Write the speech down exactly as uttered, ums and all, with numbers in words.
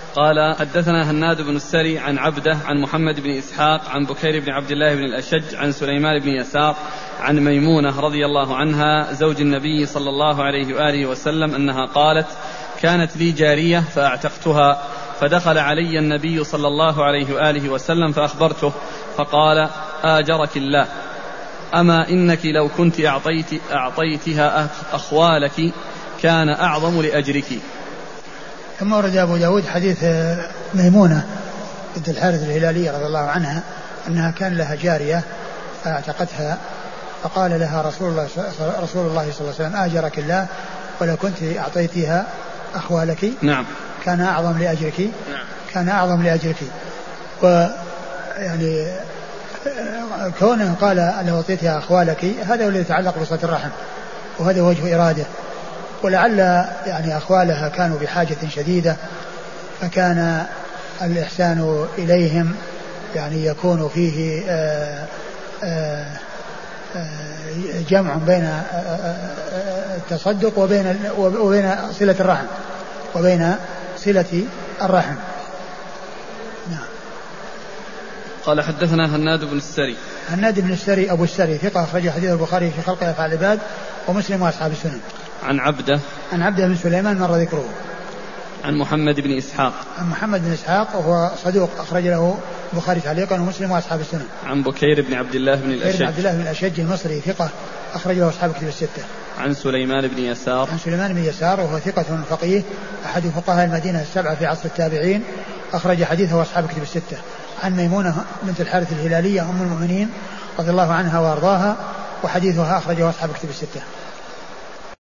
قال حدثنا هناد بن السري عن عبده عن محمد بن إسحاق عن بكير بن عبد الله بن الأشج عن سليمان بن يسار عن ميمونة رضي الله عنها زوج النبي صلى الله عليه وآله وسلم أنها قالت كانت لي جارية فأعتقتها فدخل علي النبي صلى الله عليه وآله وسلم فأخبرته فقال آجرك الله أما إنك لو كنت أعطيت أعطيتها أخوالك كان أعظم لأجرك. ثم ورد أبو داود حديث ميمونة بنت الحارث الهلالية رضي الله عنها أنها كان لها جارية فاعتقتها فقال لها رسول الله رسول الله صلى الله عليه وسلم آجرك الله ولو كنت أعطيتها أخوالك نعم كان أعظم لأجرك نعم كان أعظم لأجرك. ويعني كونه قال لو أعطيتها أخوالك هذا هو الذي يتعلق بصلة الرحم وهذا وجه إرادة، ولعل يعني أخوالها كانوا بحاجة شديدة فكان الإحسان إليهم يعني يكون فيه آآ آآ جمع بين التصدق وبين وبين صلة الرحم وبين صلة الرحم. نعم. قال حدثنا هناد بن السري هناد بن السري أبو السري ثقة أخرج حديث البخاري في خلق أفعال العباد ومسلم وأصحاب السنن. عن عبده عن عبده بن سليمان مر ذكره. عن محمد بن إسحاق عن محمد بن إسحاق وهو صدوق أخرج له البخاري تعليقا ومسلم وأصحاب السنن. عن بكير بن عبد الله بن الأشج بن عبد الله بن الأشج المصري ثقة أخرج له أصحاب كتب الستة. عن سليمان بن يسار عن سليمان بن يسار وهو ثقة فقيه أحد فقهاء المدينة السبعة في عصر التابعين أخرج حديثه أصحاب كتب الستة. عن ميمونة بنت الحارث الهلالية أم المؤمنين رضي الله عنها وأرضاها وحديثها أخرجه أصحاب كتب الستة.